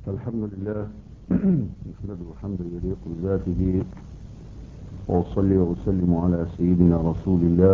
الحمد لله. نحمده حمدا يليق بذاته، وأصلي وأسلم على سيدنا رسول الله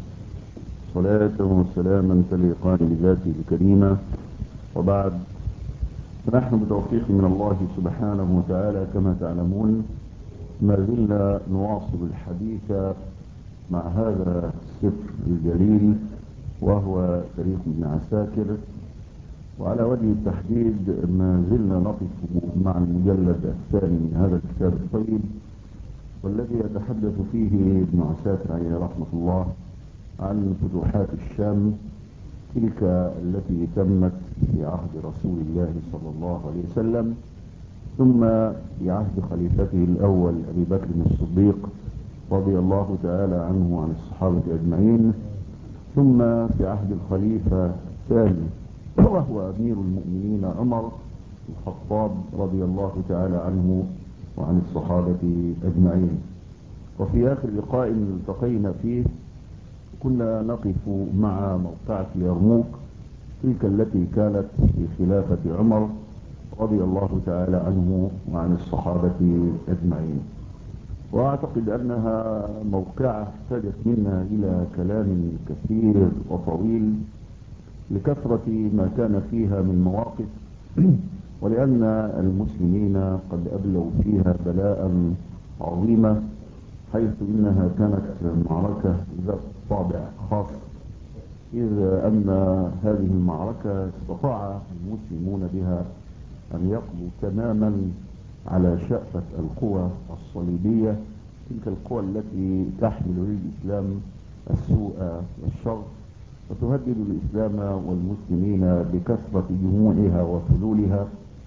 صلاة وسلاما تليقان بذاته الكريمة، وبعد. فنحن بتوفيق من الله سبحانه وتعالى كما تعلمون ما زلنا نواصل الحديث مع هذا السفر الجليل وهو تاريخ ابن عساكر، وعلى وجه التحديد ما زلنا نقف مع المجلد الثاني من هذا الكتاب الطيب، والذي يتحدث فيه ابن عساكر عليه رحمة الله عن فتوحات الشام، تلك التي تمت في عهد رسول الله صلى الله عليه وسلم، ثم في عهد خليفته الأول أبي بكر الصديق رضي الله تعالى عنه وعن الصحابة أجمعين، ثم في عهد الخليفة الثاني وهو أمير المؤمنين عمر الخطاب رضي الله تعالى عنه وعن الصحابة أجمعين. وفي آخر لقاء التقينا فيه كنا نقف مع موقعة اليرموك، تلك التي كانت في خلافة عمر رضي الله تعالى عنه وعن الصحابة أجمعين، وأعتقد أنها موقعة احتاجت منا إلى كلام كثير وطويل لكثرة ما كان فيها من مواقف، ولأن المسلمين قد أبلوا فيها بلاء عظيمة، حيث إنها كانت معركة ذات طابع خاص، إذ أن هذه المعركة استطاع المسلمون بها أن يقضوا تماما على شأفة القوى الصليبية، تلك القوى التي تحمل للإسلام السوء والشر وتهدد الإسلام والمسلمين بكثرة جموعها وفلولها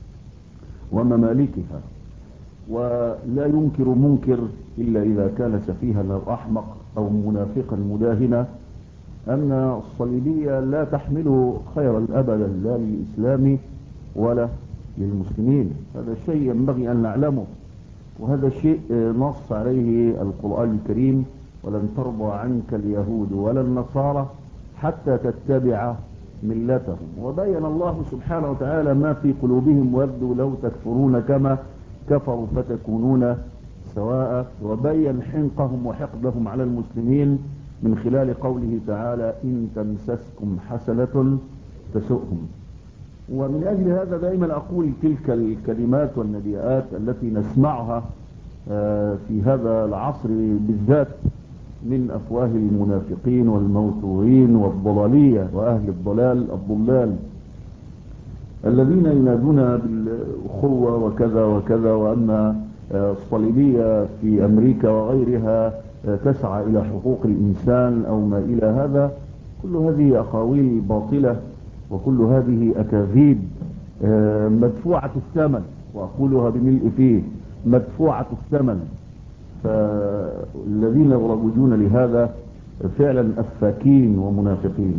وممالكها. ولا ينكر منكر إلا إذا كان سفيها أو أحمق أو منافقا مداهنا أن الصليبية لا تحمل خيرا أبدا لا للإسلام ولا للمسلمين. هذا شيء ينبغي أن نعلمه، وهذا شيء نص عليه القرآن الكريم: ولن ترضى عنك اليهود ولا النصارى حتى تتبع ملتهم. وبين الله سبحانه وتعالى ما في قلوبهم: ودوا لو تكفرون كما كفروا فتكونون سواء. وبين حنقهم وحقدهم على المسلمين من خلال قوله تعالى: إن تمسسكم حسنة تسؤهم. ومن أجل هذا دائما أقول تلك الكلمات والنداءات التي نسمعها في هذا العصر بالذات من أفواه المنافقين والموتورين والضلالية وأهل الضلال الذين ينادون بالأخوة وكذا وكذا، وأن الصليبية في أمريكا وغيرها تسعى إلى حقوق الإنسان أو ما إلى هذا. كل هذه أقاويل باطلة، وكل هذه أكاذيب مدفوعة الثمن، وأقولها بملء فيه: مدفوعة الثمن. فالذين يروجون لهذا فعلا أفاكين ومنافقين.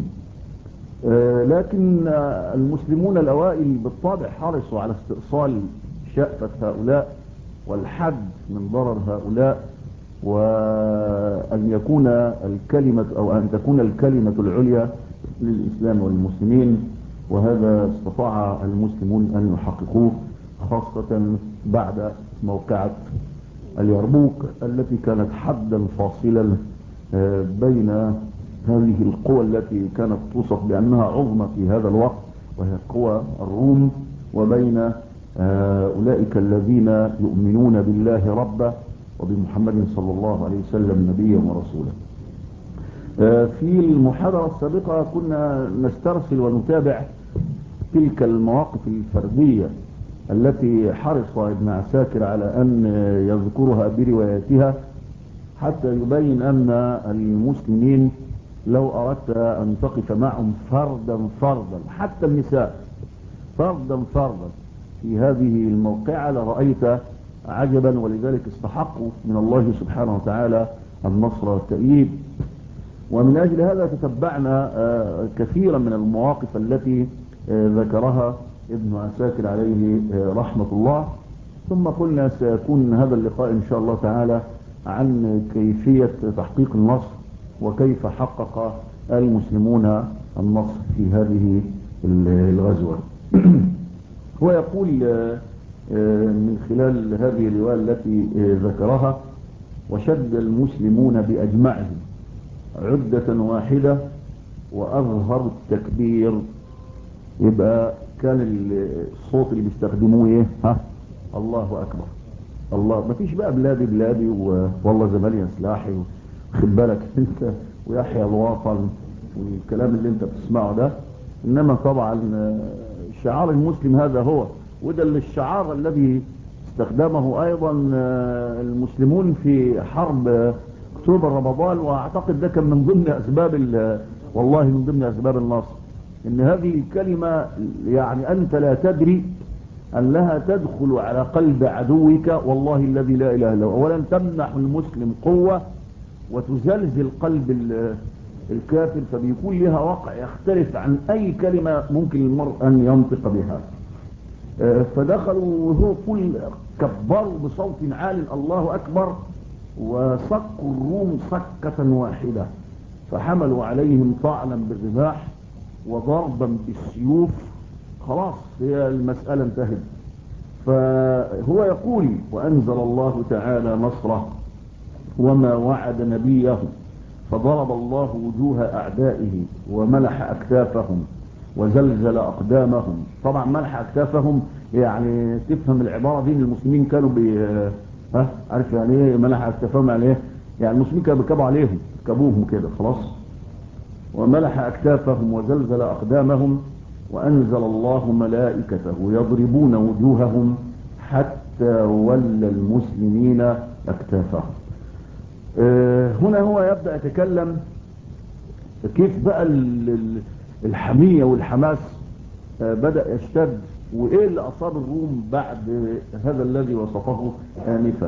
لكن المسلمون الأوائل بالطبع حرصوا على استئصال شأفة هؤلاء والحد من ضرر هؤلاء، وأن يكون الكلمة أو أن تكون الكلمة العليا للإسلام والمسلمين. وهذا استطاع المسلمون أن يحققوه، خاصة بعد موقعة اليرموك التي كانت حدا فاصلا بين هذه القوى التي كانت توصف بأنها عظمى في هذا الوقت، وهي قوى الروم، وبين أولئك الذين يؤمنون بالله ربا وبمحمد صلى الله عليه وسلم نبيا ورسولا. في المحاضرة السابقة كنا نسترسل ونتابع تلك المواقف الفردية التي حرص ابن عساكر على أن يذكرها برواياتها، حتى يبين أن المسلمين لو أردت أن تقف معهم فردا فردا، حتى النساء فردا فردا في هذه الموقعة لرأيت عجبا. ولذلك استحقوا من الله سبحانه وتعالى النصر والتأييد. ومن أجل هذا تتبعنا كثيرا من المواقف التي ذكرها ابن عساكر عليه رحمة الله، ثم قلنا سيكون هذا اللقاء إن شاء الله تعالى عن كيفية تحقيق النصر، وكيف حقق المسلمون النصر في هذه الغزوة. هو يقول من خلال هذه الرواية التي ذكرها: وشد المسلمون بأجمعهم عدة واحدة وأظهروا التكبير. يبقى كان الصوت اللي بيستخدموه ايه؟ ها، الله أكبر. الله، ما فيش بقى بلادي بلادي والله زمالي سلاحي خد بالك انت ويحيى الوطن والكلام اللي انت بتسمعه ده. انما طبعا شعار المسلم هذا هو، وده الشعار الذي استخدمه ايضا المسلمون في حرب اكتوبر رمضان، واعتقد ده كان من ضمن اسباب والله من ضمن اسباب النصر. ان هذه الكلمة يعني انت لا تدري انها تدخل على قلب عدوك والله الذي لا اله الا هو. اولا تمنح المسلم قوة وتزلزل قلب الكافر، فبيكون لها وقع يختلف عن اي كلمة ممكن المرء ان ينطق بها. فدخلوا وهو كل كبروا بصوت عال الله اكبر، وصكوا الروم صكة واحدة، فحملوا عليهم طعنا بالرماح وضربا بالسيوف. خلاص هي المسألة انتهت. فهو يقول: وأنزل الله تعالى نصره وما وعد نبيه فضرب الله وجوه أعدائه وملح أكتافهم وزلزل أقدامهم. طبعا ملح أكتافهم يعني تفهم العبارة دي، المسلمين كانوا عارف يعني ايه ملح أكتافهم؟ يعني ايه؟ يعني المسلمين كانوا بيركبوا عليهم، ركبوهم كده خلاص. وملح أكتافهم وزلزل أقدامهم وأنزل الله ملائكته يضربون وجوههم حتى ولى المسلمين أكتافهم. هنا هو يبدأ يتكلم كيف بقى الحمية والحماس بدأ يشتد، وإيه اللي أصاب الروم بعد هذا الذي وصفه آنفا.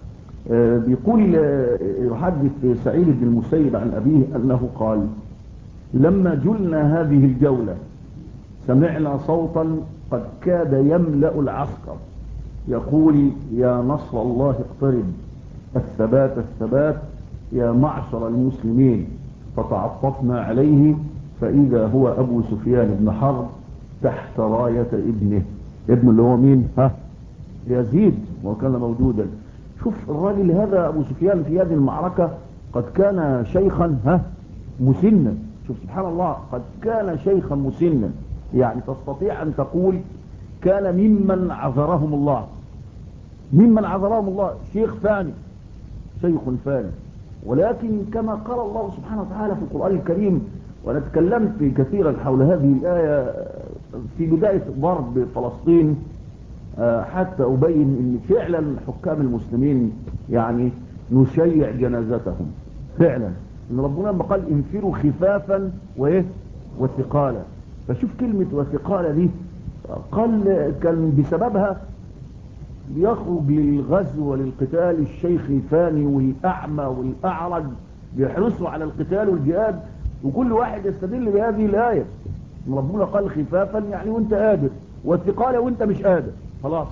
بيقول يحدث سعيد بن المسيب عن أبيه أنه قال: لما جلنا هذه الجولة سمعنا صوتا قد كاد يملأ العسكر يقول: يا نصر الله اقترب، الثبات الثبات يا معشر المسلمين. فتعطفنا عليه فإذا هو أبو سفيان بن حرب تحت راية ابنه اللي هو مين؟ يزيد، وكان موجودا. شوف الراجل هذا أبو سفيان في هذه المعركة قد كان شيخا مسنا. شوف سبحان الله، قد كان شيخا مسنا، يعني تستطيع أن تقول كان ممن عذرهم الله، ممن عذرهم الله، شيخ فاني، شيخ فاني. ولكن كما قال الله سبحانه وتعالى في القرآن الكريم، وأنا تكلمت كثيرا حول هذه الآية في بداية ضرب فلسطين حتى أبين أن فعلا حكام المسلمين يعني نشيع جنازتهم فعلا. ان ربنا لما قال انفروا خفافا وثقالا، فشوف كلمة وثقالا دي، قال كان بسببها يخرج للغزو وللقتال الشيخ الفاني والأعمى والأعرج، بيحرصوا على القتال والجهاد، وكل واحد يستدل بهذه الآية. ربنا قال خفافا يعني وانت قادر، وثقالا وانت مش قادر خلاص.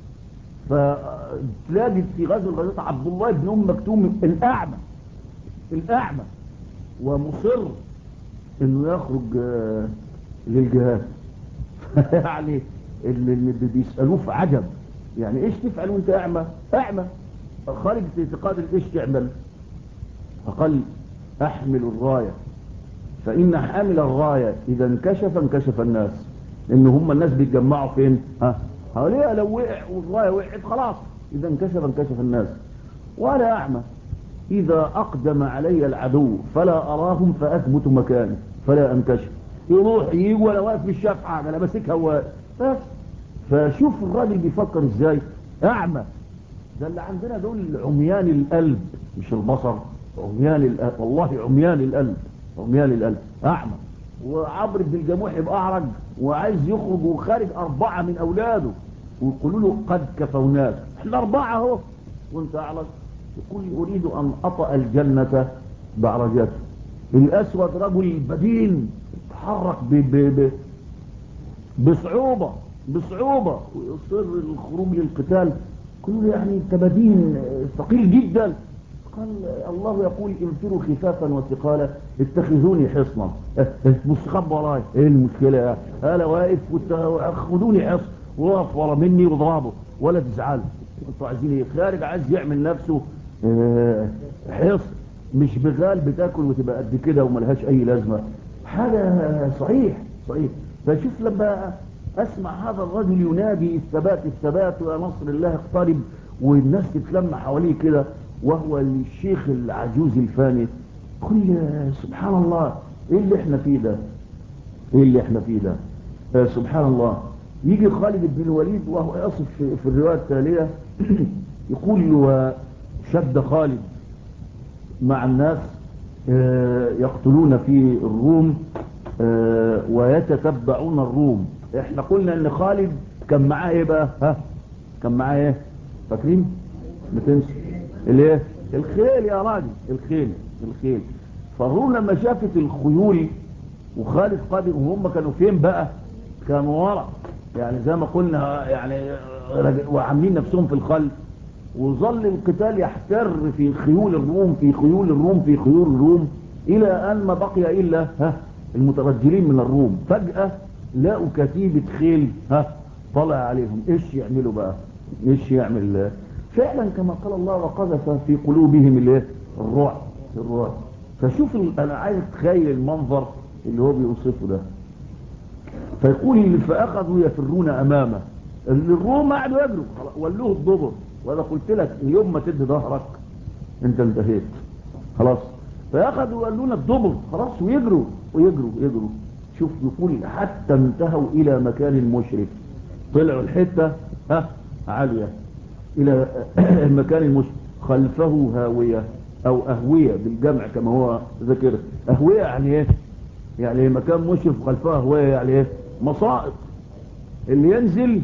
فتلاقي في غزو الغزوات عبد الله بن أم مكتوم الأعمى ومصر انه يخرج للجهاد. يعني اللي بيسألوه في عجب، يعني ايش تفعل وانت اعمى خارج في اعتقاد ايش تعمل؟ فقال: احمل الراية، فان حامل الراية اذا انكشف الناس. ان هم الناس بيتجمعوا فين؟ حواليها، لو وقع والراية وقعت خلاص، اذا انكشف الناس. وانا اعمى، إذا أقدم علي العدو فلا أراهم فأثبت مكاني فلا أنكشف. يروح يجي ولا واقف في الشفعة، أنا ماسكها واقف بس. فشوف الراجل بيفكر إزاي، أعمى. ده اللي عندنا دول عميان القلب مش البصر، عميان القلب والله، عميان القلب أعمى. وعبر بن الجموح يبقى أعرج وعايز يخرج وخارج 4 من أولاده ويقولوا له قد كفوناك، احنا 4 اهو وانت أعرج. يقول: أريد أن أطأ الجنة بعرجته. الأسود رجل بدين تحرك بصعوبة ويصر الخروج للقتال. كله يعني انت بدين ثقيل جدا. قال الله يقول: انفروا خفافا وثقالا اتخذوني حصنا. مستخبى وراي، ايه المشكلة؟ انا واقف خذوني حصن. وقف ورا مني واضربه ولا تزعله. انتوا عايزين ايه؟ خارج عايز يعمل نفسه حصن، مش بغال بتاكل وتبقى قد كده وملهاش اي لازمه. حاجه صحيح صحيح. فشوف لما اسمع هذا الرجل ينادي الثبات الثبات ويا نصر الله اقترب، والناس تتلم حواليه كده، وهو الشيخ العجوز الفاني، قل سبحان الله، ايه اللي احنا فيه ده؟ ايه اللي احنا فيه ده؟ سبحان الله. يجي خالد بن الوليد وهو يصف في الرواية التالية يقول وشد خالد مع الناس يقتلون في الروم ويتتبعون الروم. احنا قلنا ان خالد كان معاه ايه بقى؟ ها، كان معاه ايه؟ فاكرين؟ بتنسوا الايه؟ الخيل يا راجل، الخيل. الخيل. فالروم لما شافت الخيول وخالد قادم، وهم كانوا فين بقى؟ كانوا ورا، يعني زي ما قلنا يعني وعاملين نفسهم في الخلف، وظل القتال يحتر في خيول الروم في خيول الروم في خيول الروم الى ان ما بقي الا المترجلين من الروم. فجأة لقوا كتيبة خيل طلع عليهم. ايش يعملوا بقى؟ ايش يعمل؟ فعلا كما قال الله وقذف في قلوبهم الايه؟ الرعب. الرعب. فشوف انا عايز اتخيل المنظر اللي هو بيوصفه ده. فيقول فاخذوا يفرون امامه، الروم قعدوا يجروا ولوه الدبر. وانا قلت لك اليوم ما تدي ظهرك انت انتهيت خلاص. فاخذوا يولون الدبر خلاص ويجروا ويجروا ويجروا. شوف يقول حتى انتهوا الى مكان مشرف، طلعوا الحته عاليه الى المكان المشرف، خلفه هاويه او اهويه بالجمع كما هو ذكر. اهويه يعني ايه؟ يعني مكان مشرف خلفها هوايه، يعني ايه؟ مصائب. اللي ينزل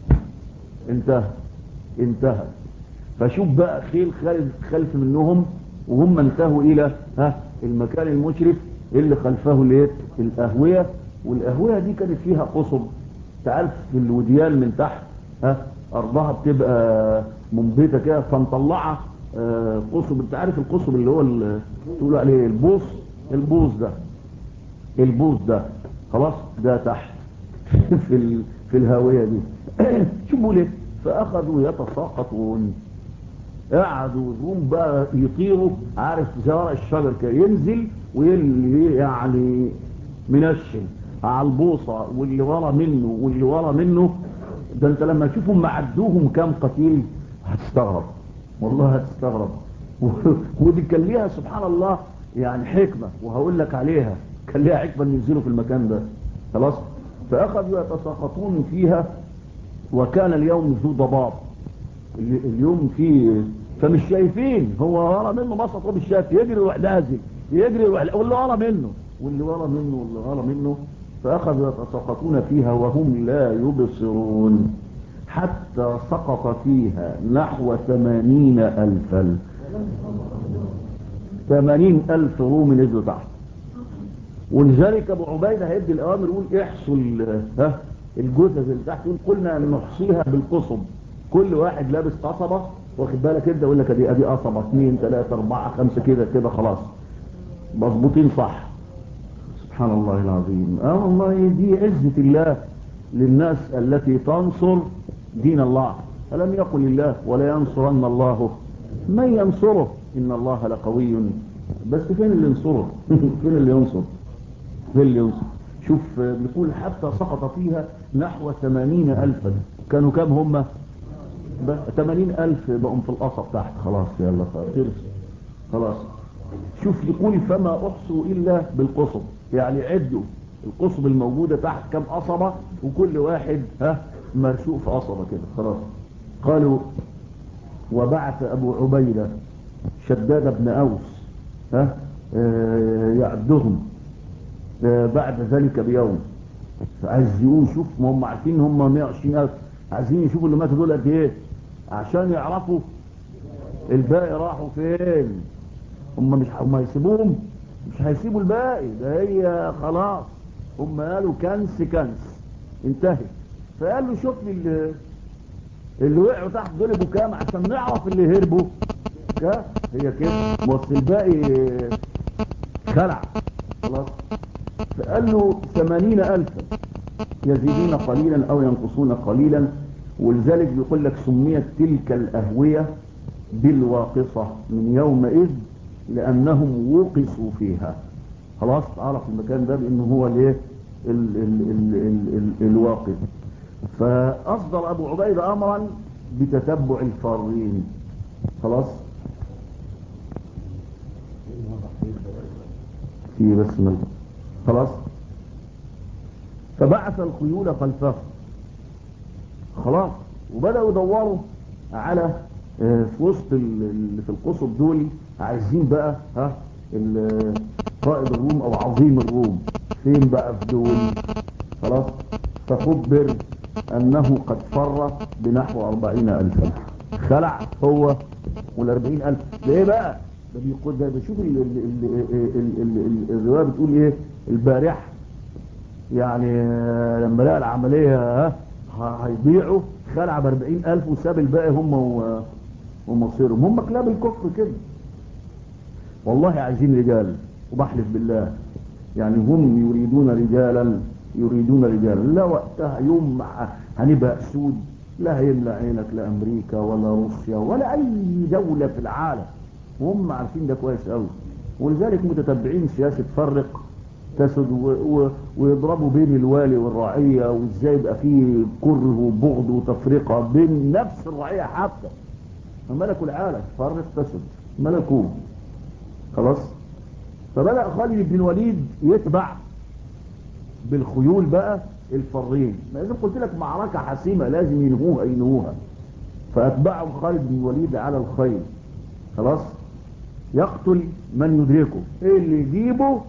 انتهى انتهى. فشوف بقى خيل خالد خلف منهم وهم انتهوا الى المكان المشرف اللي خلفه الايه؟ الاهويه. والاهويه دي كانت فيها قصب، تعرف في الوديان من تحت ارضها بتبقى منبته كده فمطلعه قصب. انت عارف القصب اللي هو تقول عليه البوص، البوص ده، البوص ده خلاص ده تحت في الهاويه دي. شوفوا ليه؟ فاخذوا يتساقطون، قعدوا الروم بقى يطيروا، عارف زرع الشجر كده ينزل واللي يعني منشن على البوصه واللي ورا منه واللي ورا منه. ده انت لما تشوفهم معدوهم كام قتيل هتستغرب، والله هتستغرب. ودي كان ليها سبحان الله يعني حكمه، وهقول لك عليها. كان ليها حكمه ان ينزلوا في المكان ده خلاص. فاخذوا يتساقطون فيها وكان اليوم ذو ضباب، اليوم فيه، فمش شايفين. هو ورا منه مسط ومش شايف، يجري يروح نازل، يجري يروح واللي ورا منه واللي ورا منه واللي ورا منه. فاخذوا يتساقطون فيها وهم لا يبصرون حتى سقط فيها نحو 80,000. 80,000 روم نزلوا تحت. ولذلك ابو عبيده هيدي الاوامر يقول احصوا الجثث اللي تحت. يقول قلنا نحصيها بالقصب، كل واحد لابس قصبه، واخد بالك انت، يقول لك ادي قصبه 2 3 4 5 كده كده خلاص مظبوطين صح. سبحان الله العظيم. والله دي عزه الله للناس التي تنصر دين الله. ألم يقل الله ولا ينصرن الله من ينصره إن الله لقوي. بس فين اللي ينصره؟ فين اللي ينصر؟ فين اللي ينصر؟ شوف بيقول حتى سقط فيها نحو 80,000. كانوا كام هم؟ 80,000 بقوا في القصب تحت خلاص. يلا خلاص خلاص. شوف يقول فما أحصوا إلا بالقصب، يعني عدوا القصب الموجودة تحت كم قصبة، وكل واحد مرشوق في قصبة كده خلاص. قالوا وبعث أبو عبيدة شداد بن أوس يعدهم بعد ذلك بيوم. فعايزين شوف، ما هم عارفين هم 120,000، عايزين يشوفوا اللي ماتوا دول قد ايه عشان يعرفوا الباقي راحوا فين. هم هيسيبوهم؟ مش هيسيبوا الباقي ده، هي خلاص. هم قالوا كنس كنس انتهت. فقال له شوف لي اللي وقعوا تحت دول يبقوا كام عشان نعرف اللي هربوا. هي كده، بس الباقي خلع خلاص. فقال له 80,000. يزيدون قليلا أو ينقصون قليلا. ولذلك بيقول لك سميت تلك الأهوية بالواقصة من يومئذ لأنهم وقصوا فيها. خلاص عرف المكان ده بأنه هو الايه الواقف. فأصدر أبو عبيدة أمرا بتتبع الفارين. خلاص في بس من خلاص. فبعث الخيول خلفه. خلاص وبدأوا يدوروا على في وسط اللي في القصب دول، عايزين بقى قائد الروم او عظيم الروم فين بقى في دول. خلاص فخبر انه قد فر بنحو 40,000. خلع هو وال40,000. ده ايه بقى؟ ده بيقول ده بشوف الروايه بتقول ايه البارحه يعني لما لقى العمليه هيضيعوا خلع ب40,000 وساب الباقي هم ومصيرهم. هم كلاب الكفر كده والله، عايزين رجال وبحلف بالله يعني هم يريدون رجالا. لا وقتها يوم هنبقى سود لا هيملى عينك لا امريكا ولا روسيا ولا اي دولة في العالم، وهم عارفين ده كويس قوي. ولذلك متتبعين سياسة فرق تسد ويضربوا بين الوالي والرعية، وازاي يبقى فيه كره وبغض وتفرقة بين نفس الرعية حتى. فملكوا العالم فرق تسد ملكوه. خلاص فبدأ خالد بن الوليد يتبع بالخيول بقى الفرين. ما لازم قلت لك معركة حاسمة لازم ينهوها. فأتبعهم خالد بن الوليد على الخيل. خلاص يقتل من يدركه، ايه اللي يجيبه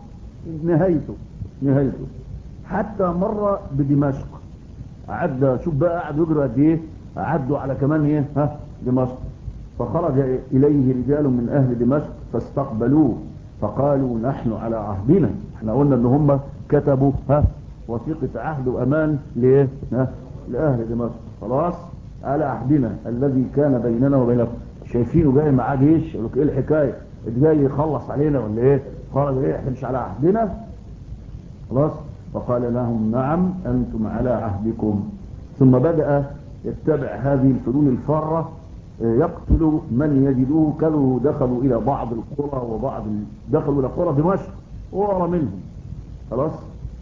نهايته. حتى مر بدمشق، عدى شوف بقى قعد يجري قد ايه، عدوا على كمان ايه دمشق. فخرج اليه رجال من اهل دمشق فاستقبلوه فقالوا نحن على عهدنا. احنا قلنا ان هم كتبوا وثيقة عهد وامان ليه لاهل دمشق. خلاص على عهدنا الذي كان بيننا وبينكم. شايفينه جاي معاه جيش، يقول لك ايه الحكايه؟ جاي يخلص علينا ولا ايه؟ قال ايه احنا مش على عهدنا؟ خلاص فقال لهم نعم انتم على عهدكم. ثم بدأ يتبع هذه الفلول الفارة يقتل من يجدوه. كانوا دخلوا الى بعض القرى دخلوا الى قرى دمشق وورا منهم. خلاص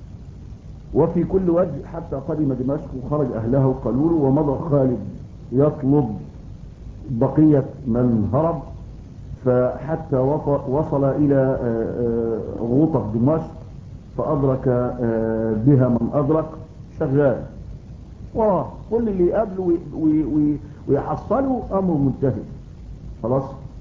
وفي كل وجه حتى قدم دمشق وخرج اهلها وقالوا له. ومضى خالد يطلب بقية من هرب، فحتى وصل الى غوطة دمشق فادرك بها من ادرك شغال كل اللي يقابله ويحصله امر منتهي. خلاص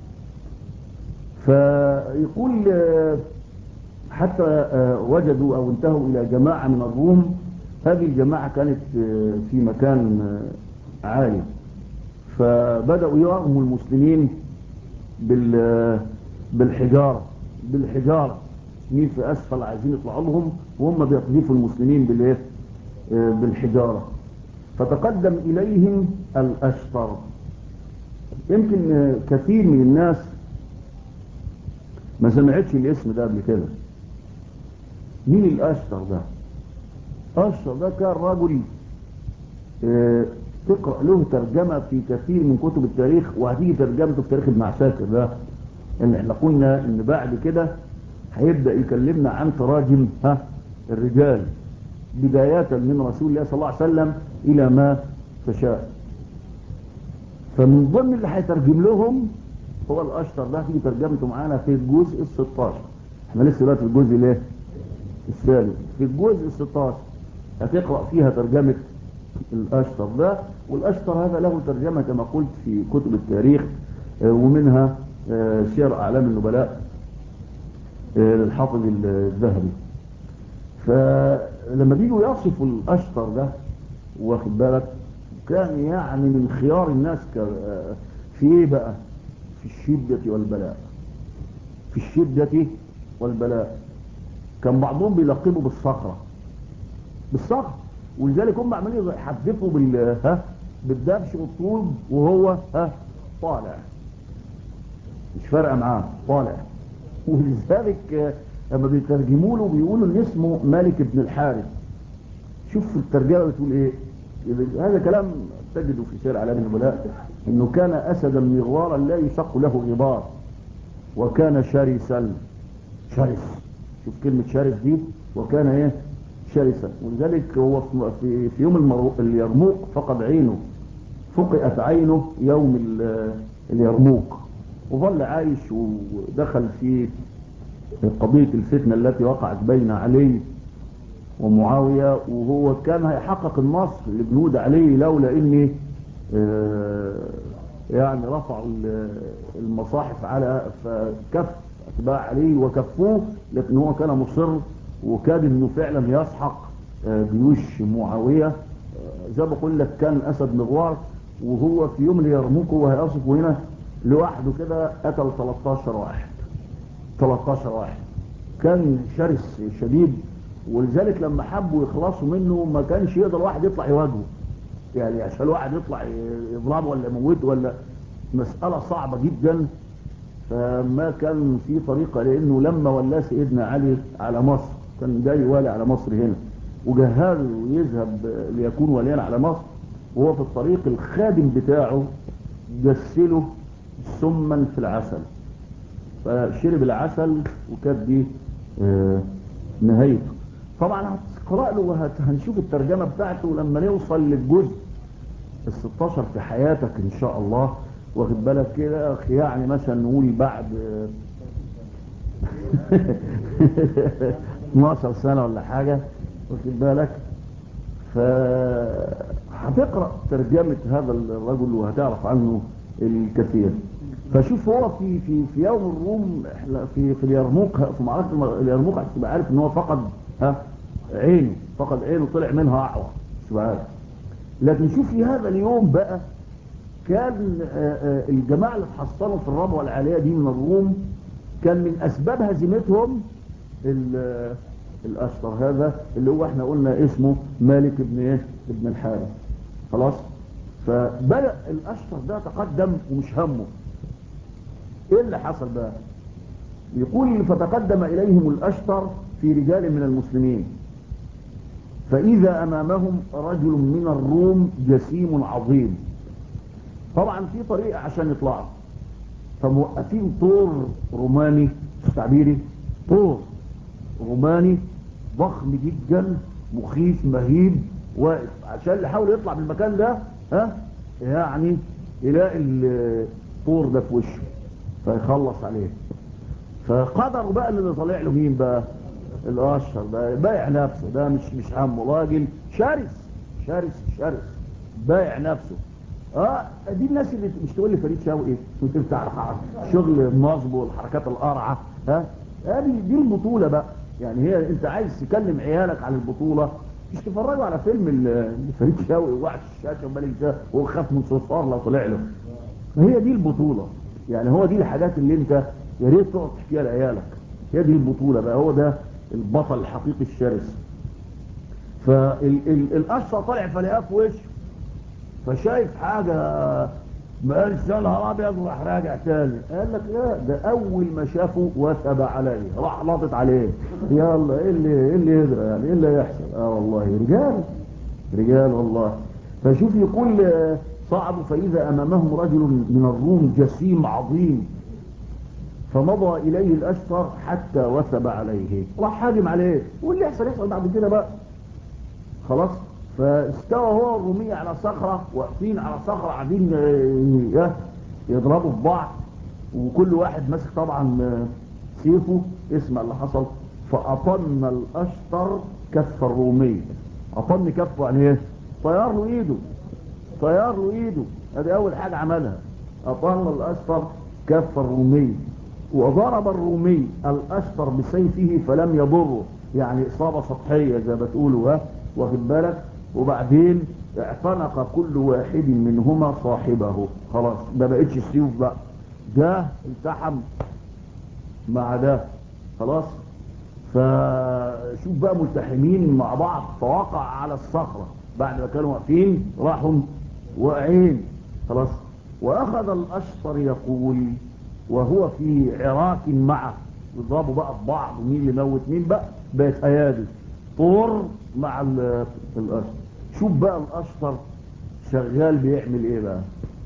فيقول حتى وجدوا او انتهوا الى جماعة من الروم. هذه الجماعة كانت في مكان عالي، فبدأوا يرموا المسلمين بالحجارة مين في اسفل عايزين يطلعوا لهم، وهم بيقذفوا المسلمين بالايه بالحجارة. فتقدم اليهم الاشتر. يمكن كثير من الناس ما سمعتش الاسم ده قبل كده. مين الاشتر ده؟ اشتر ده كان رجل تقرأ له ترجمة في كثير من كتب التاريخ، وهتيجي ترجمته في تاريخ ابن عساكر ده. ان احنا قلنا ان بعد كده هيبدأ يكلمنا عن تراجم الرجال بداية من رسول الله صلى الله عليه وسلم الى ما تشاء. فمن ضمن اللي هيترجم لهم هو الاشتر ده. في ترجمته معانا في الجزء ال16. احنا لسه دلوقتي في الجزء الايه الثالث. في الجزء ال16 هتقرأ فيها ترجمة الاشتر ده. والاشتر هذا له ترجمة كما قلت في كتب التاريخ، ومنها سير اعلام النبلاء للحافظ الذهبي. فلما بيجوا يصفوا الاشتر ده واخد بالك كان يعني من خيار الناس في ايه بقى؟ في الشدة والبلاء. كان بعضهم بيلقبوا بالصخرة. ولذلك هم عمالين يحدفوا بالدبش والطوب وهو طالع، مش فارقه معاه طالع. ولذلك لما بيترجموا له بيقولوا ان اسمه مالك بن الحارث. شوف الترجمة بتقول ايه. هذا كلام تجده في سير اعلام النبلاء، انه كان اسدا مغوارا لا يشق له غبار، وكان شرسا. شرس، شوف كلمة شرس دي، وكان ايه؟ شرسا. ولذلك هو في يوم اليرموك فقد عينه، فقئت عينه يوم اليرموك، وظل عايش ودخل في قضية الفتنة التي وقعت بين علي ومعاوية، وهو كان هيحقق النصر لجنود علي لولا ان يعني رفعوا المصاحف على فكف اتباع علي وكفوه، لكن هو كان مصر وكاد انه فعلا يسحق جيوش معاوية. زي ما بقول لك كان اسد مغوار، وهو في يوم اليرموك وهو هيصف هنا لوحده كده قتل 13 واحد. 13 واحد، كان شرس شديد. ولذلك لما حبوا يخلصوا منه ما كانش يقدر واحد يطلع يواجهه، يعني عشان واحد يطلع يضربه ولا يموته ولا، مسألة صعبة جدا. فما كان في طريقة، لأنه لما ولى سيدنا علي على مصر كان جاي والي على مصر هنا، وجهزه يذهب ليكون وليا على مصر، وهو في الطريق الخادم بتاعه جسله سما في العسل، فشرب العسل وكانت دي نهايته. طبعا هتقرأ له وهنشوف الترجمة بتاعته لما نوصل للجزء ال16 في حياتك ان شاء الله. واخد بالك كده اخي، يعني مثلا نقول بعد 12 سنة ولا حاجة، واخد بالك، فهتقرأ ترجمة هذا الرجل وهتعرف عنه الكثير. فشوف هو في يوم الروم، احنا في اليرموك، في معركة اليرموك، عشان تبقى عارف ان هو فقد عينه، فقد عينه، طلع منها اعور، مش عارف. لكن شوف في هذا اليوم بقى كان الجماعة اللي اتحصلوا في الربوة العالية دي من الروم، كان من اسباب هزيمتهم الاشطر هذا اللي هو احنا قلنا اسمه مالك ابن ايه؟ ابن الحارث. خلاص. فبدأ الاشطر ده تقدم ومش همه. ايه اللي حصل بقى؟ يقول فتقدم اليهم الاشطر في رجال من المسلمين، فاذا امامهم رجل من الروم جسيم عظيم. طبعا في طريقة عشان يطلعوا، فموقفين طور روماني، تعبيري طور روماني ضخم جدا مخيف مهيب واقف، عشان اللي يحاول يطلع من المكان ده يعني يلاقي الطور ده في وشه فيخلص عليه. فقدروا بقى اللي طالع له مين بقى؟ الاشهر ده بايع نفسه، ده مش همه، راجل شرس شرس شرس بايع نفسه. دي الناس اللي مش تقول لي فريد شوقي بتاع شغل النصب والحركات القرعه. دي البطوله بقى. يعني هي انت عايز تكلم عيالك على البطوله، مش تفرجوا على فيلم فريد شوقي وواحد الشاشه ومالك ده وهو خاف من صرصار لو طلع له. هي دي البطوله، يعني هو دي الحاجات اللي انت يا ريت تقعد تحكيها لعيالك. هي دي البطوله بقى، هو ده البطل الحقيقي الشرس. فالاشطر طالع فلاقاه في وشه، فشايف حاجة ما قالش يا نهار ابيض وراح راجع تاني. قال لك لا، ده اول ما شافه وثب عليه راح لاطط عليه. يلا ايه اللي يدرى، يعني ايه اللي يحصل؟ والله رجال رجال والله. فشوف يقول صعدوا فاذا امامهم رجل من الروم جسيم عظيم، فمضى اليه الاشطر حتى وثب عليه، راح هاجم عليه، واللي يحصل بعد كده بقى. خلاص. فاستوى هو الرومية على صخرة، واقفين على صخرة قاعدين يضربوا في بعض، وكل واحد ماسك طبعا سيفه. اسمع اللي حصل، فأطن الأشطر كف الرومي. أطن كفه يعني ايه؟ طير له ايده، طير له ايده. هذه اول حاجة عملها، أطن الأشطر كف الرومي، وضرب الرومي الأشطر بسيفه فلم يضره، يعني إصابة سطحية زي ما تقولوا، واخد بالك. وبعدين اعتنق كل واحد منهما صاحبه، خلاص ما بقتش السيوف بقى، ده التحم مع ده، خلاص. فشوف بقى ملتحمين مع بعض، فوقع على الصخرة بعد ما كانوا واقفين راحوا واقعين، خلاص. واخذ الاشطر يقول وهو في عراك معه، يضربوا بقى ببعض ومين اللي موت مين بقى، بقت ايادي طور مع الاشطر. شوف بقى الاشطر شغال بيعمل ايه بقى؟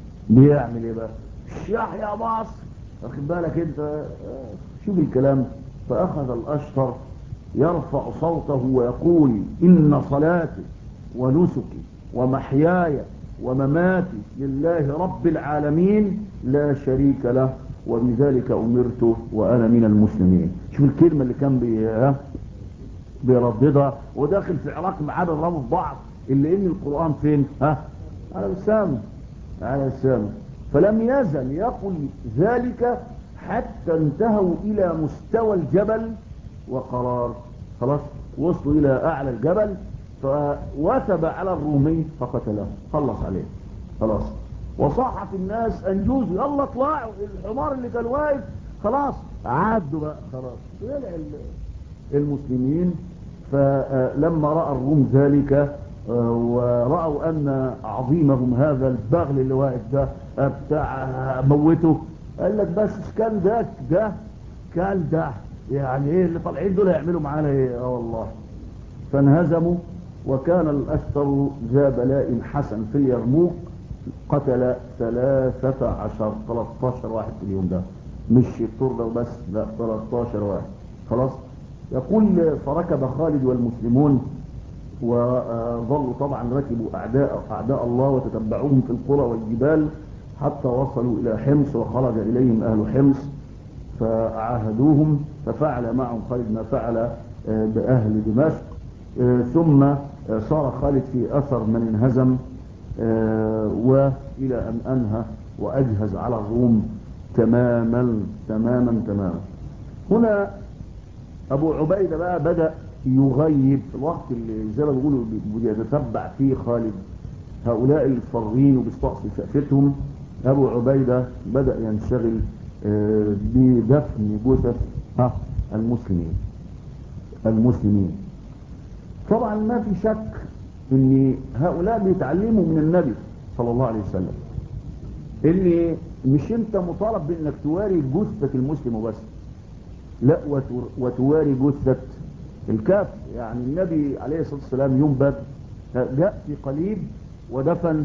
الشيح يا مصر، واخد بالك انت؟ شوف الكلام. فاخذ الاشطر يرفع صوته ويقول: ان صلاتي ونسكي ومحياي ومماتي لله رب العالمين لا شريك له وبذلك امرت وانا من المسلمين. شوف الكلمه اللي كان بيرددها وداخل في عراق معاه بالرموا في بعض، اللي ان القران فين؟ على لسانه. فلم يزل يقول ذلك حتى انتهوا الى مستوى الجبل وقرار. خلاص وصلوا الى اعلى الجبل، فوثب على الرومي فقتله، خلص عليه خلاص. وصاحت الناس ان جوزوا يلا اطلعوا، الحمار اللي كان واقف خلاص عدوا بقى، خلاص طلع المسلمين. فلما راى الروم ذلك ورأوا أن عظيمهم هذا البغل اللي واقف ده بتاع موته، قال لك بس كان ده يعني ايه اللي طالعين دول هيعملوا معانا ايه؟ والله. فانهزموا. وكان الأشتر ذا بلاء حسن في اليرموك، قتل 13 واحد في اليوم ده، مش الطور ده وبس، لا 13 واحد. خلاص. يقول: فركب خالد والمسلمون وظلوا طبعا ركبوا أعداء الله وتتبعوهم في القرى والجبال حتى وصلوا إلى حمص، وخرج إليهم أهل حمص فعاهدوهم، ففعل معهم خالد ما فعل بأهل دمشق. ثم صار خالد في أثر من انهزم، وإلى أن أنهى وأجهز على الروم تماما تماما تماما. هنا أبو عبيدة بقى بدأ يغيب في الوقت اللي زي ما بيقولوا بيتتبع فيه خالد هؤلاء الفارين وبيستقصي شقفتهم. أبو عبيدة بدأ ينشغل بدفن جثث المسلمين. طبعا ما في شك ان هؤلاء بيتعلموا من النبي صلى الله عليه وسلم ان مش انت مطالب بانك تواري جثة المسلم وبس، لا وتواري جثة الكافر. يعني النبي عليه الصلاة والسلام يوم بدر جاء في قليب ودفن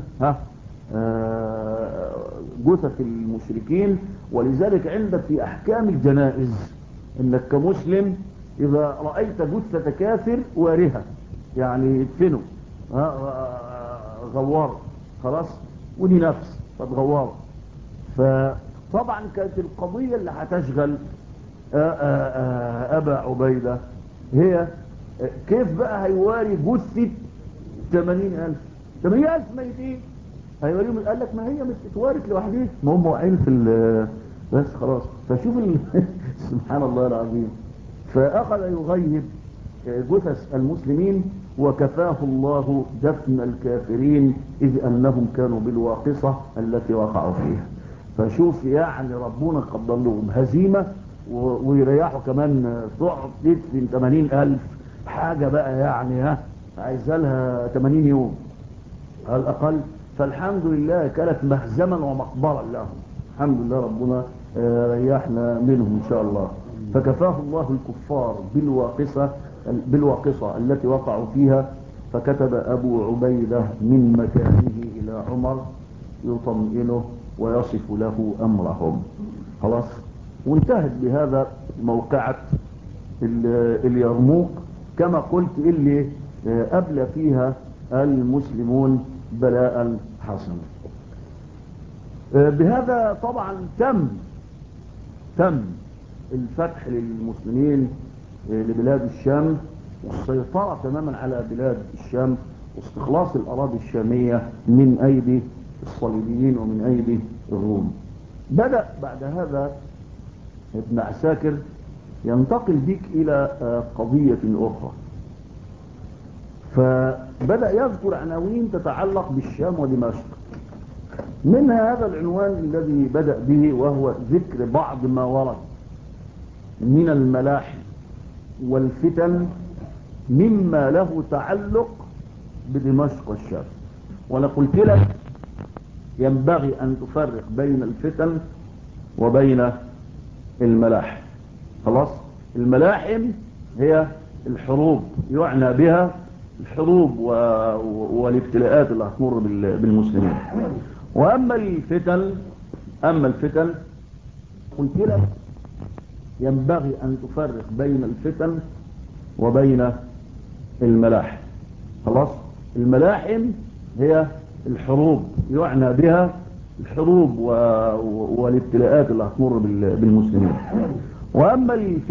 جثث المشركين. ولذلك عندك في احكام الجنائز انك كمسلم اذا رأيت جثة كافر وارها، يعني ادفنه غوار، خلاص، ودي نفس فتغوار. فطبعا كانت القضية اللي هتشغل أبا عبيدة هي كيف بقى هيواري جثة 80,000 ميتين، هيوريهم. قال لك ما هي مش اتوارت لوحدها، ما هم واقعين في بس خلاص. فشوف سبحان الله العظيم. فأخذ يغيب جثث المسلمين وكفاه الله دفن الكافرين إذ أنهم كانوا بالواقصة التي وقعوا فيها. فشوف يعني ربنا قدر لهم هزيمة ويريحوا كمان تقعد تدفن 80,000 حاجة بقى، يعني عايزة لها 80 يوم على الأقل. فالحمد لله كانت مهزما ومقبرا لهم، الحمد لله ربنا ريحنا منهم إن شاء الله. فكفاه الله الكفار بالواقصة التي وقعوا فيها. فكتب أبو عبيدة من مكانه إلى عمر يطمئنه ويصف له أمرهم. خلاص. وانتهت بهذا موقعة اليرموك كما قلت، اللي أبلى فيها المسلمون بلاء حسنا. بهذا طبعا تم الفتح للمسلمين لبلاد الشام والسيطرة تماما على بلاد الشام واستخلاص الأراضي الشامية من أيدي الصليبيين ومن أيدي الروم. بدأ بعد هذا ابن عساكر ينتقل بك إلى قضية أخرى، فبدأ يذكر عناوين تتعلق بالشام ودمشق. منها هذا العنوان الذي بدأ به، وهو ذكر بعض ما ورد من الملاحم والفتن مما له تعلق بدمشق والشام. وانا قلت لك ينبغي ان تفرق بين الفتن وبين الملاحم. خلاص. الملاحم هي الحروب يعنى بها الحروب والابتلاءات اللي هتمر بالمسلمين. واما الفتن قلت لك ينبغي ان تفرق بين الفتن وبين الملاحم. خلاص، الملاحم هي الحروب، يعنى بها الحروب والابتلاءات اللي هتمر بالمسلمين. واما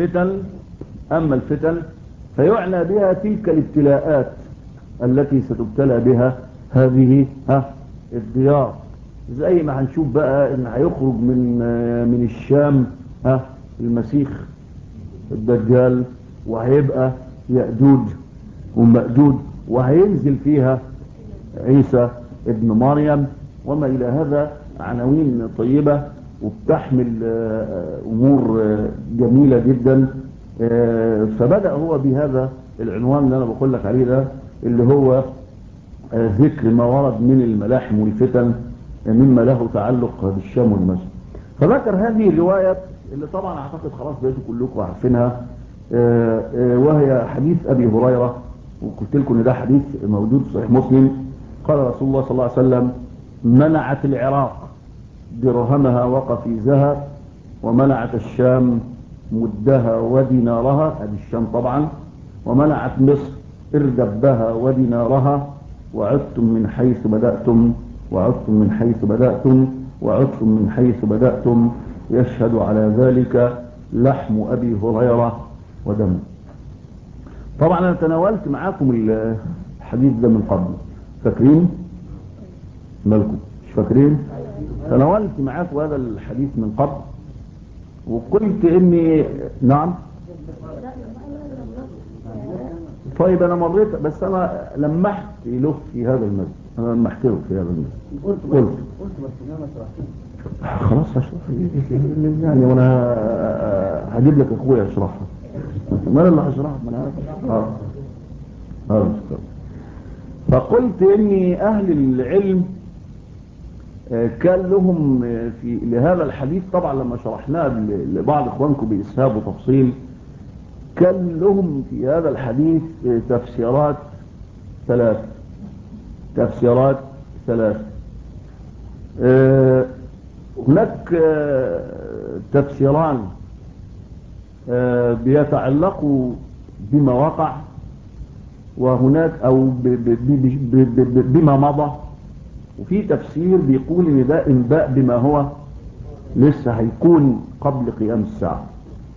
الفتن فيعنى بها تلك الابتلاءات التي ستبتلى بها هذه الديار، زي ما هنشوف بقى ان هيخرج من الشام المسيح الدجال، وهيبقى يأجوج ومأجوج، وهينزل فيها عيسى ابن مريم، وما إلى هذا عناوين طيبة وبتحمل أمور جميلة جدا. فبدأ هو بهذا العنوان اللي أنا بقول لك عليه ده، اللي هو ذكر ما ورد من الملاحم والفتن مما له تعلق بالشام والمسجد. فذكر هذه الرواية اللي طبعا أعتقد خلاص بقيتوا كلكم عارفينها، وهي حديث أبي هريرة، وقلت لكم ان ده حديث موجود في صحيح مسلم. قال رسول الله صلى الله عليه وسلم: منعت العراق درهمها وقفيزها، ومنعت الشام مدها ودينارها، هذه الشام طبعا، ومنعت مصر اردبها ودينارها، وعدتم من حيث بدأتم، وعدتم من حيث بدأتم، وعدتم من حيث بدأتم، يشهد على ذلك لحم أبي هريرة ودمه. طبعا انا تناولت معاكم الحديث ده من قبل، فاكرين؟ مالكم مش فاكرين؟ تناولت معاكم هذا الحديث من قبل، وقلت اني نعم. طيب انا مريت، بس انا لمحت له في هذا المسجد، انا لمحت له في هذا المسجد، قلت خلاص هشرح يعني، وانا هجيب لك اخويا يشرحها، ما انا اللي هشرحها، ما انا عارف. فقلت ان اهل العلم كان لهم في لهذا الحديث، طبعا لما شرحناه لبعض اخوانكم باسهاب وتفصيل، كان لهم في هذا الحديث تفسيرات ثلاث. هناك تفسيران بيتعلقوا بما وقع، وهناك او بما مضى، وفي تفسير بيقول ان ده انباء بما هو لسه هيكون قبل قيام الساعة،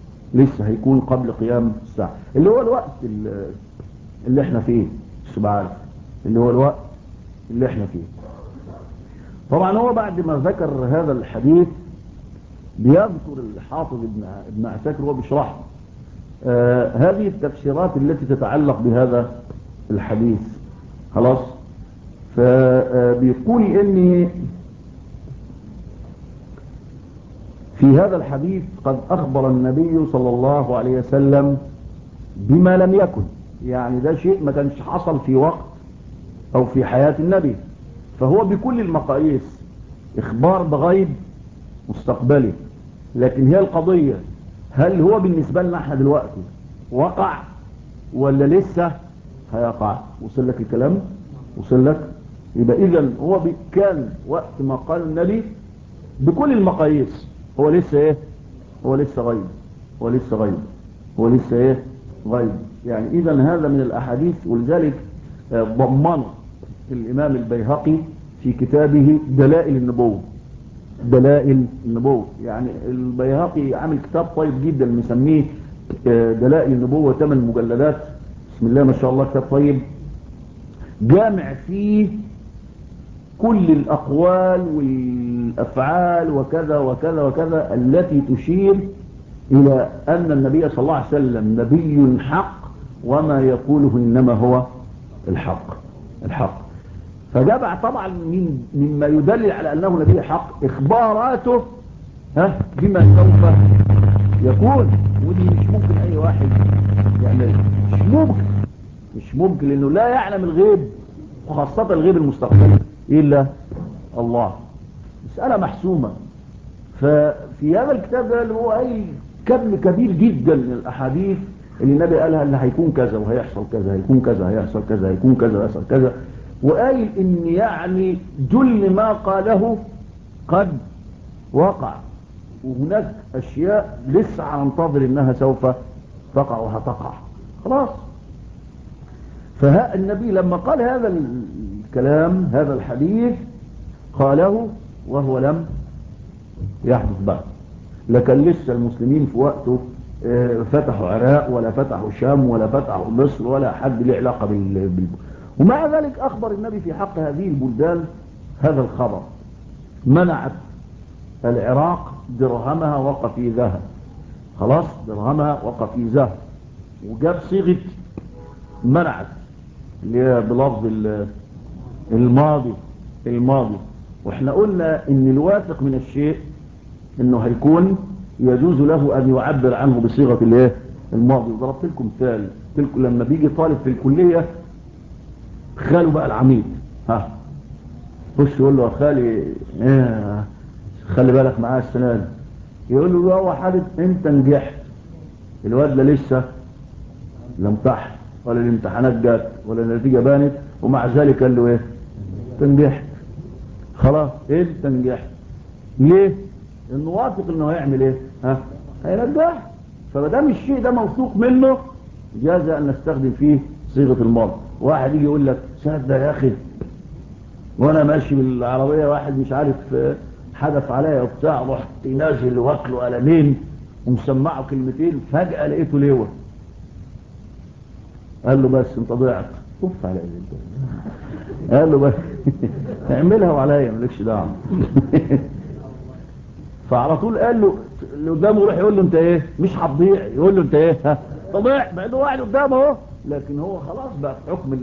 اللي هو الوقت اللي احنا فيه، سبحانه، اللي هو الوقت اللي احنا فيه. طبعا هو بعد ما ذكر هذا الحديث بيذكر الحافظ ابن عساكر وهو بيشرح هذه التفسيرات التي تتعلق بهذا الحديث. خلاص، فبيقول ان في هذا الحديث قد اخبر النبي صلى الله عليه وسلم بما لم يكن، يعني ده شيء ما كانش حصل في وقت او في حياة النبي، فهو بكل المقاييس اخبار بغيب مستقبلي. لكن هي القضية، هل هو بالنسبة لنا احنا دلوقتي وقع ولا لسه هيقع؟ وصل لك الكلام؟ وصل لك؟ يبقى اذا هو كان وقت ما قال النبي بكل المقاييس هو لسه ايه؟ هو لسه غيب. يعني اذا هذا من الاحاديث، ولذلك ضمن الامام البيهقي في كتابه دلائل النبوة. يعني البيهقي عامل كتاب طيب جدا مسميه دلائل النبوة، 8 مجلدات، بسم الله ما شاء الله، كتاب طيب جامع فيه كل الأقوال والأفعال وكذا وكذا وكذا التي تشير إلى أن النبي صلى الله عليه وسلم نبي حق، وما يقوله إنما هو الحق. فجمع طبعا مما يدلل على أنه نبي حق إخباراته بما سوف يكون، ودي مش ممكن أي واحد يعملها، مش ممكن، لأنه لا يعلم الغيب، وخاصة الغيب المستقبلي، إلا الله. مسألة محسومة. ففي هذا الكتاب ده اللي هو أي كم كبير جدا من الأحاديث اللي النبي قالها اللي هيكون كذا وهيحصل كذا، هيكون كذا، هيحصل كذا، هيكون كذا، هيحصل كذا، وقايل ان يعني جل ما قاله قد وقع، وهناك اشياء لسه هننتظر انها سوف تقع وهتقع خلاص. فها النبي لما قال هذا الكلام، هذا الحديث، قاله وهو لم يحدث بعد. لكن لسه المسلمين في وقته فتحوا عراق ولا فتحوا شام ولا فتحوا مصر ولا حد له علاقة ومع ذلك أخبر النبي في حق هذه البلدان هذا الخبر: منعت العراق درهمها وقفي ذهب. خلاص، درهمها وقفي ذهب، وجاب صيغة منعت اللي هي بلفظ الماضي. واحنا قلنا ان الواثق من الشيء انه هيكون يجوز له ان يعبر عنه بصيغة الايه الماضي. وضربت لكم مثال، لما بيجي طالب في الكلية خاله بقى العميد، خش يقول له يا خالي خلي بالك معاه السنة دي، يقول له هو حالة انت نجحت، الواد لا لسه لم تحت ولا الامتحانات جات ولا النتيجة بانت، ومع ذلك قال له ايه؟ تنجحت. خلاص انت نجحت. ليه؟ انه واثق انه هيعمل ايه؟ هينجح. فمادام الشيء ده موثوق منه جاز ان نستخدم فيه صيغة الماضي. واحد يجي يقول لك صدق يا اخي وانا ماشي بالعربية واحد مش عارف حدف عليا وبتاع، رحت نازل واكله قلمين ومسمعه كلمتين، فجأة لقيته ليه؟ قال له بس انت ضيعت. اوف على ايه؟ قال له بس اعملها وعليا مالكش دعوه. فعلى طول قال له اللي قدامه يروح يقول له انت ايه؟ مش هتضيع، يقول له انت ايه؟ تضيع بقى له واحد قدامه اهو، لكن هو خلاص بقى في حكم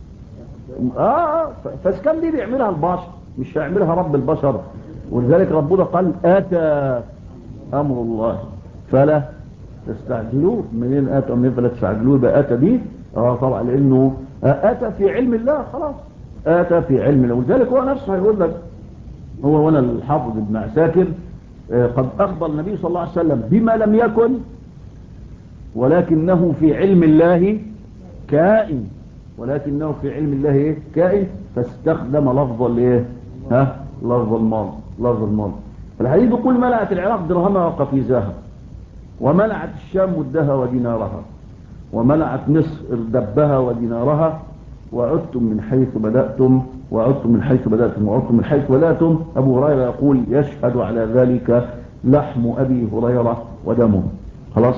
فاسكان دي بيعملها البشر مش هيعملها رب البشر. ولذلك ربنا قال اتى امر الله فلا تستعجلوه. منين اتى امر فلا تستعجلوه؟ يبقى اتى دي طبعا لانه اتى في علم الله، خلاص اتى في علم الله. ولذلك هو نفسه هيقول لك، هو هنا الحافظ ابن عساكر قد اخبر النبي صلى الله عليه وسلم بما لم يكن ولكنه في علم الله كائن، ولكنه في علم الله ايه؟ كائن. فاستخدم لفظ الايه؟ لفظ الماضي. الحديث يقول منعت العراق درهمها وقفيزها، ومنعت الشام مدها ودينارها، ومنعت مصر دبها ودينارها، وعدتم من حيث بدأتم وعدتم من حيث بدأتم وعدتم من حيث بدأتم. أبو هريرة يقول يشهد على ذلك لحم أبي هريرة ودمه. خلاص.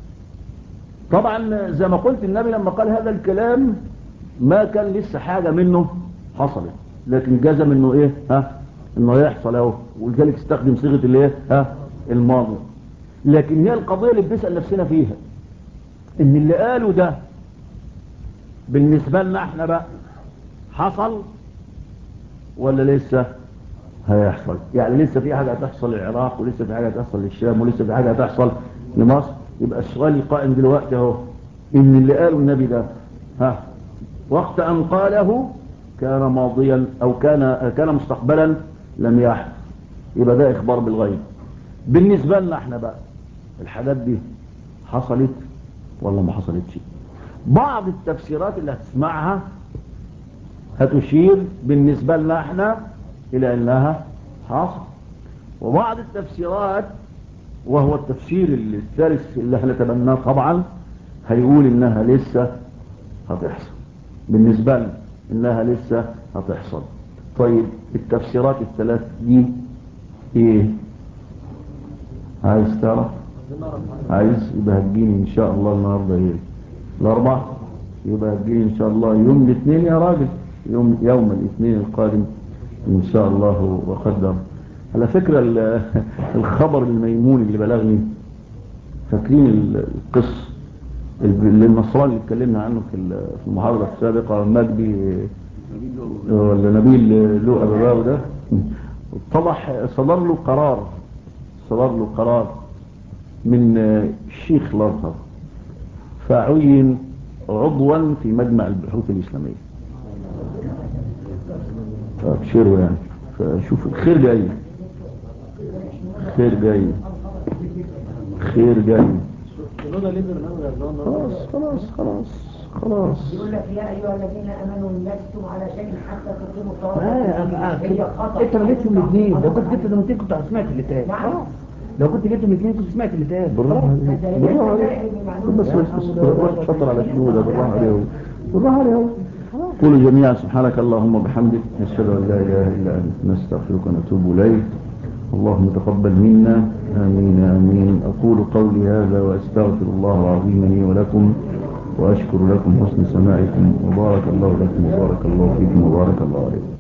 طبعا زي ما قلت النبي لما قال هذا الكلام ما كان لسه حاجة منه حصلت، لكن جزم انه ايه؟ انه يحصل اهو. ولذلك استخدم صيغة الايه؟ الماضي. لكن هي القضية اللي بنسأل نفسنا فيها ان اللي قالوا ده بالنسبة لنا احنا بقى حصل ولا لسه هيحصل؟ يعني لسه في حاجة هتحصل للعراق، ولسه في حاجة هتحصل للشام، ولسه في حاجة هتحصل لمصر. يبقى السؤال القائم دلوقتي اهو، ان اللي قالوا النبي ده وقت ان قاله كان ماضيا او كان مستقبلا لم يحدث، يبقى ده اخبار بالغيب. بالنسبة لنا احنا بقى الحاجات دي حصلت ولا ما حصلتش؟ بعض التفسيرات اللي هتسمعها هتشير بالنسبة لنا احنا الى انها حصل، وبعض التفسيرات وهو التفسير الثالث اللي هنتبناه طبعا هيقول انها لسه هتحصل. بالنسبة لنا انها لسه هتحصل. طيب التفسيرات الثلاث دي ايه؟ عايز تعرف؟ عايز؟ يبقى هتجيني ان شاء الله النهارده ايه؟ الاربع. يبقى هتجيني ان شاء الله يوم الاثنين يا راجل، يوم الاثنين القادم ان شاء الله وقدر. على فكرة الخبر الميمون اللي بلغني، فاكرين القصة اللي النصراني اللي اتكلمنا عنه في المحاضرة السابقة، مجدي ولا نبيل له أبواب ده، صدر له قرار من الشيخ الأزهر، فعين عضوا في مجمع البحوث الإسلامية. فابشروا يعني، فشوف الخير جاي، خير جاي. خلاص. يقول لك يا ايها الذين امنوا لستم على شيء حتى تقيموا الصلاه. هي خطا. انت ما جبتش من الاثنين، لو كنت جبت من الاثنين كنت سمعت اللي تاني. لو كنت جبت من الاثنين كنت سمعت اللي تاني. بالراحه عليهم، بس تفضل على شنودة، بالراحه عليهم، بالراحه عليهم. قولوا جميعا سبحانك اللهم وبحمدك، نشهد ان لا اله الا انت، نستغفرك ونتوب اليك. اللهم تقبل منا، امين امين. اقول قولي هذا واستغفر الله العظيم لي ولكم، واشكر لكم حسن سماعكم، وبارك الله لكم وبارك الله فيكم وبارك الله عليكم.